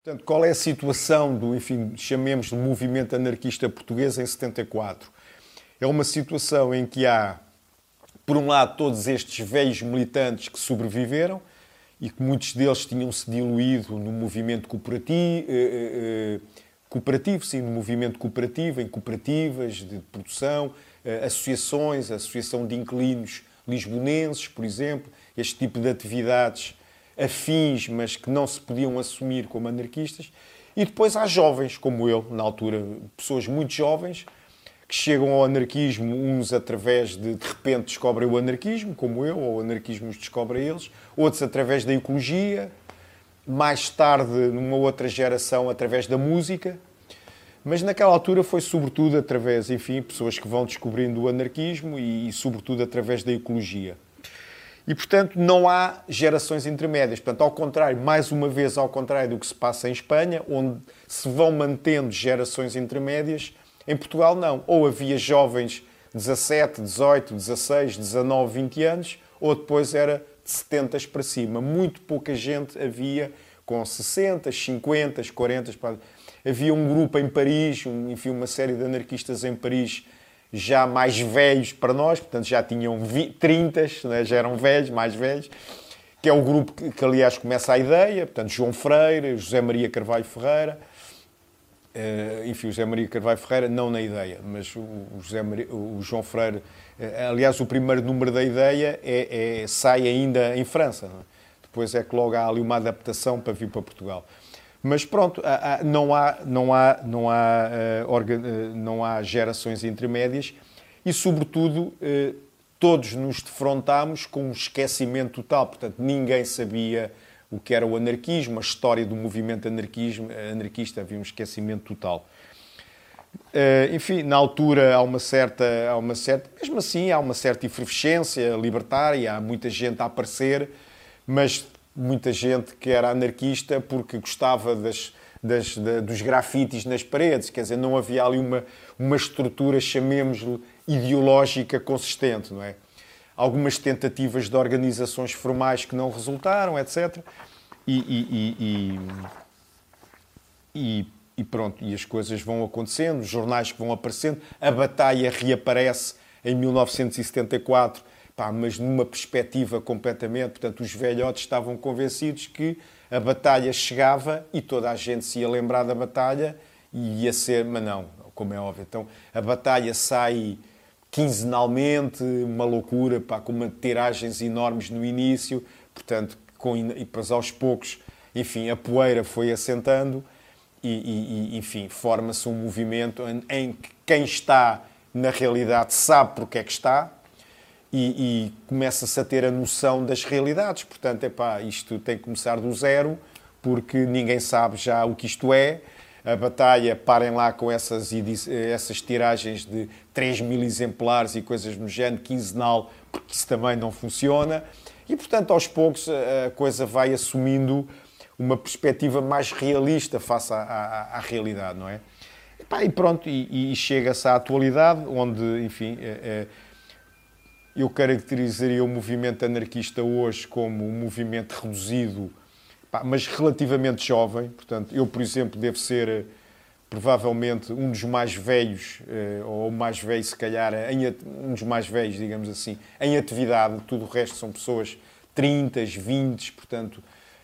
Portanto, qual é a situação do, enfim, chamemos de movimento anarquista português em 74? É uma situação em que há, por um lado, todos estes velhos militantes que sobreviveram e que muitos deles tinham-se diluído no movimento cooperativo, sim, no movimento cooperativo, em cooperativas de produção, associações, a Associação de Inquilinos Lisbonenses, por exemplo, este tipo de atividades afins, mas que não se podiam assumir como anarquistas. E depois há jovens, como eu, na altura, pessoas muito jovens, que chegam ao anarquismo, uns através de repente descobrem o anarquismo, como eu, ou o anarquismo os descobre eles, outros através da ecologia, mais tarde, numa outra geração, através da música. Mas naquela altura foi sobretudo através, enfim, pessoas que vão descobrindo o anarquismo e sobretudo através da ecologia. E, portanto, não há gerações intermédias. Portanto, ao contrário, mais uma vez, ao contrário do que se passa em Espanha, onde se vão mantendo gerações intermédias, em Portugal não. Ou havia jovens de 17, 18, 16, 19, 20 anos, ou depois era de 70 para cima. Muito pouca gente havia com 60, 50, 40. Havia um grupo em Paris, enfim, uma série de anarquistas em Paris, já mais velhos para nós, portanto já tinham 30, né? Já eram velhos, mais velhos, que é o grupo que aliás começa a ideia, portanto João Freire, José Maria Carvalho Ferreira, enfim, o José Maria Carvalho Ferreira não na ideia, mas o João Freire, aliás o primeiro número da ideia sai ainda em França, não é? Depois é que logo há ali uma adaptação para vir para Portugal. Mas pronto, não há gerações intermédias e, sobretudo, todos nos defrontámos com um esquecimento total. Portanto, ninguém sabia o que era o anarquismo, a história do movimento anarquista, havia um esquecimento total. Enfim, na altura há uma certa, mesmo assim, há uma certa efervescência libertária, há muita gente a aparecer, mas muita gente que era anarquista porque gostava dos grafites nas paredes. Quer dizer, não havia ali uma estrutura, chamemos-lhe, ideológica consistente, não é? Algumas tentativas de organizações formais que não resultaram, etc. E pronto, e as coisas vão acontecendo, os jornais que vão aparecendo, a batalha reaparece em 1974, mas numa perspectiva completamente... Portanto, os velhotes estavam convencidos que a batalha chegava e toda a gente se ia lembrar da batalha e ia ser... Mas não, como é óbvio. Então, a batalha sai quinzenalmente, uma loucura, com uma tiragens enormes no início. Portanto, e depois aos poucos, enfim, a poeira foi assentando e enfim, forma-se um movimento em que quem está na realidade sabe porque é que está, e começa-se a ter a noção das realidades. Portanto, isto tem que começar do zero, porque ninguém sabe já o que isto é. A batalha, parem lá com essas tiragens de 3.000 exemplares e coisas no género, quinzenal, porque isso também não funciona. E, portanto, aos poucos a coisa vai assumindo uma perspectiva mais realista face à realidade, não é? E pronto, e chega-se à atualidade, onde, enfim... Eu caracterizaria o movimento anarquista hoje como um movimento reduzido, mas relativamente jovem. Portanto, eu, por exemplo, devo ser provavelmente um dos mais velhos, ou o mais velho, se calhar, um dos mais velhos, digamos assim, em atividade. Tudo o resto são pessoas 30, 20, portanto,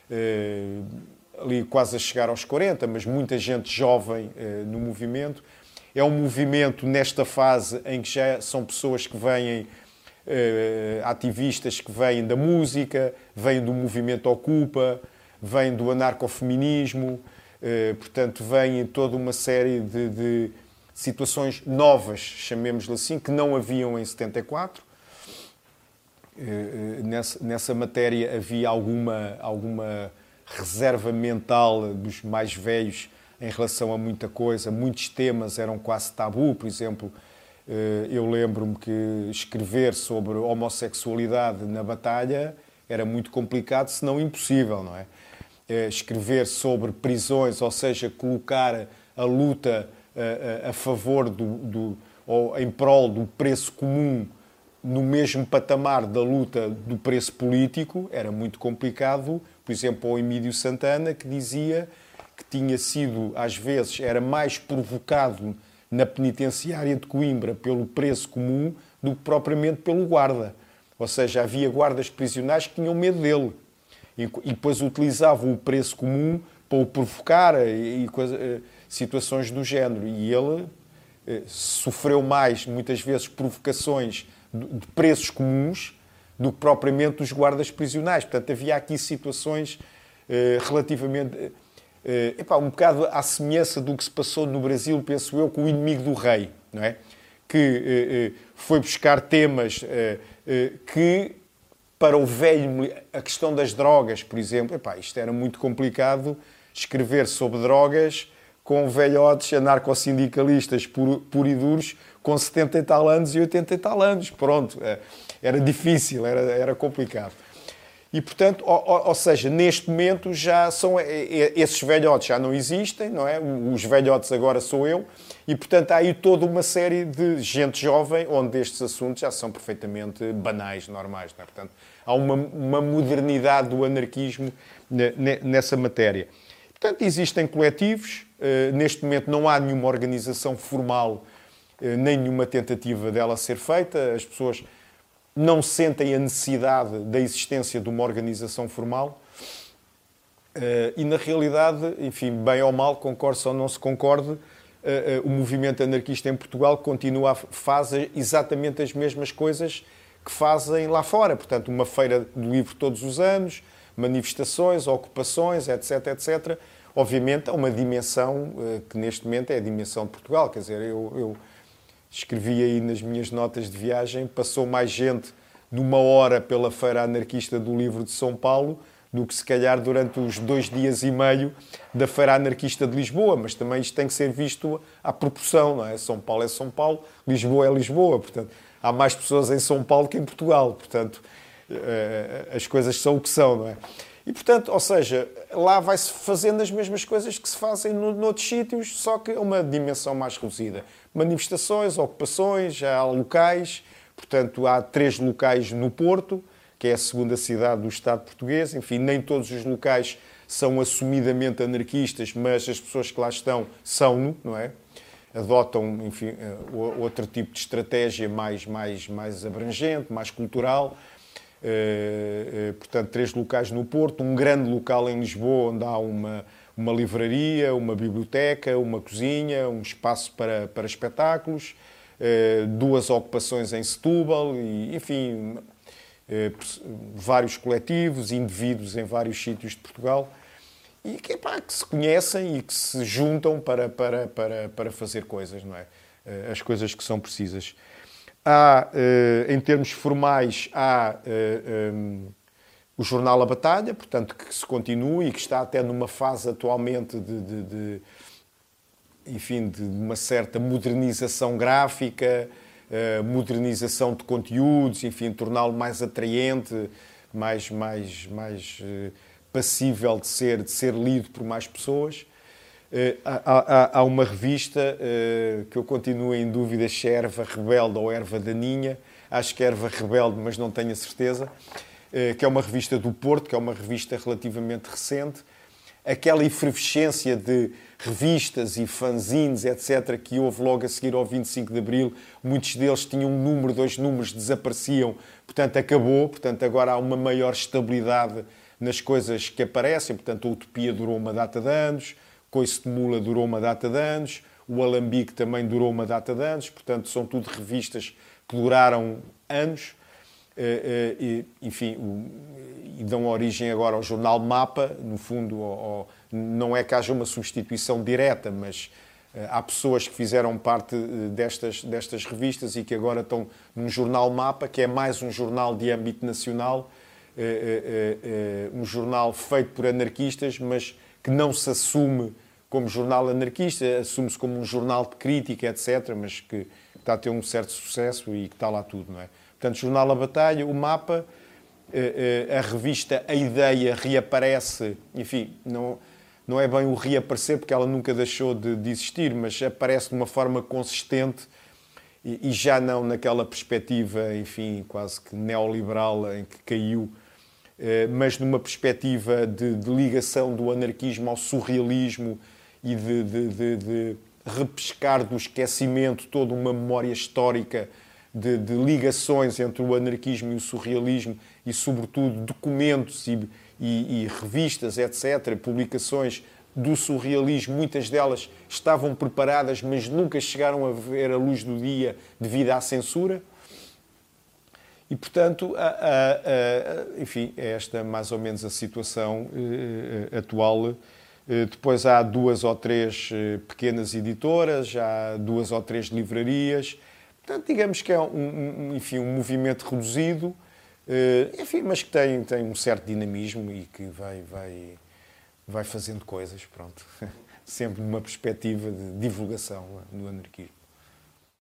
ali quase a chegar aos 40, mas muita gente jovem no movimento. É um movimento nesta fase em que já são pessoas que vêm... ativistas que vêm da música, vêm do movimento Ocupa, vêm do anarcofeminismo, portanto, vêm toda uma série de situações novas, chamemos-lhe assim, que não haviam em 74. Nessa matéria havia alguma reserva mental dos mais velhos em relação a muita coisa. Muitos temas eram quase tabu, por exemplo... Eu lembro-me que escrever sobre homossexualidade na batalha era muito complicado, se não impossível, não é? Escrever sobre prisões, ou seja, colocar a luta a favor ou em prol do preço comum no mesmo patamar da luta do preço político, era muito complicado. Por exemplo, o Emílio Santana, que dizia que tinha sido, às vezes, era mais provocado na penitenciária de Coimbra pelo preso comum do que propriamente pelo guarda. Ou seja, havia guardas prisionais que tinham medo dele e depois utilizavam o preso comum para o provocar e situações do género. E ele sofreu mais, muitas vezes, provocações de presos comuns do que propriamente dos guardas prisionais. Portanto, havia aqui situações relativamente... um bocado à semelhança do que se passou no Brasil, penso eu, com o Inimigo do Rei, não é? Que foi buscar temas que, para o velho, a questão das drogas, por exemplo, isto era muito complicado escrever sobre drogas com velhotes anarcossindicalistas puro e duros, com 70 e tal anos e 80 e tal anos. Pronto, era difícil, era complicado. E, portanto, ou seja, neste momento já são esses velhotes já não existem, não é? Os velhotes agora sou eu, e, portanto, há aí toda uma série de gente jovem onde estes assuntos já são perfeitamente banais, normais, não é? Portanto, há uma modernidade do anarquismo nessa matéria. Portanto, existem coletivos, neste momento não há nenhuma organização formal, nem nenhuma tentativa dela ser feita, as pessoas não sentem a necessidade da existência de uma organização formal e, na realidade, enfim, bem ou mal, concorde-se ou não se concorde, o movimento anarquista em Portugal faz exatamente as mesmas coisas que fazem lá fora. Portanto, uma feira do livro todos os anos, manifestações, ocupações, etc, etc. Obviamente, há uma dimensão que, neste momento, é a dimensão de Portugal. Quer dizer, eu escrevi aí nas minhas notas de viagem, passou mais gente numa hora pela Feira Anarquista do Livro de São Paulo do que, se calhar, durante os 2 dias e meio da Feira Anarquista de Lisboa. Mas também isto tem que ser visto à proporção, não é? São Paulo é São Paulo, Lisboa é Lisboa. Portanto, há mais pessoas em São Paulo que em Portugal. Portanto, as coisas são o que são, não é? E, portanto, ou seja, lá vai-se fazendo as mesmas coisas que se fazem noutros sítios, só que a uma dimensão mais reduzida. Manifestações, ocupações, já há locais. Portanto, há 3 locais no Porto, que é a segunda cidade do Estado português. Enfim, nem todos os locais são assumidamente anarquistas, mas as pessoas que lá estão são, não é? Adotam, enfim, outro tipo de estratégia mais abrangente, mais cultural. Portanto, 3 locais no Porto, um grande local em Lisboa, onde há uma livraria, uma biblioteca, uma cozinha, um espaço para espetáculos, 2 ocupações em Setúbal, e, enfim, vários coletivos, indivíduos em vários sítios de Portugal, e que se conhecem e que se juntam para fazer coisas, não é? As coisas que são precisas. Há, em termos formais, há o jornal A Batalha, portanto, que se continua e que está até numa fase atualmente de uma certa modernização gráfica, modernização de conteúdos, enfim, torná-lo mais atraente, mais passível de ser lido por mais pessoas. Há uma revista que eu continuo em dúvida se é Erva Rebelde ou Erva Daninha. Acho que é Erva Rebelde, mas não tenho a certeza. Que é uma revista do Porto, que é uma revista relativamente recente. Aquela efervescência de revistas e fanzines, etc., que houve logo a seguir ao 25 de Abril, muitos deles tinham 1 número, 2 números, desapareciam. Portanto, acabou. Portanto, agora há uma maior estabilidade nas coisas que aparecem. Portanto, a Utopia durou uma data de anos, Coice de Mula durou uma data de anos, o Alambique também durou uma data de anos, portanto, são tudo revistas que duraram anos, enfim, e dão origem agora ao jornal Mapa, no fundo, não é que haja uma substituição direta, mas há pessoas que fizeram parte destas revistas e que agora estão num jornal Mapa, que é mais um jornal de âmbito nacional, um jornal feito por anarquistas, mas que não se assume como jornal anarquista, assume-se como um jornal de crítica, etc., mas que está a ter um certo sucesso e que está lá tudo, não é? Portanto, jornal A Batalha, o Mapa, a revista A Ideia reaparece, enfim, não é bem o reaparecer, porque ela nunca deixou de existir, mas aparece de uma forma consistente e já não naquela perspectiva, enfim, quase que neoliberal em que caiu mas numa perspectiva de ligação do anarquismo ao surrealismo e de repescar do esquecimento toda uma memória histórica de ligações entre o anarquismo e o surrealismo e, sobretudo, documentos e revistas, etc., publicações do surrealismo, muitas delas estavam preparadas, mas nunca chegaram a ver a luz do dia devido à censura. E, portanto, enfim, é esta mais ou menos a situação atual. Depois há 2 ou 3 pequenas editoras, há 2 ou 3 livrarias. Portanto, digamos que é enfim, um movimento reduzido, enfim, mas que tem um certo dinamismo e que vai fazendo coisas, pronto. Sempre numa perspectiva de divulgação do anarquismo.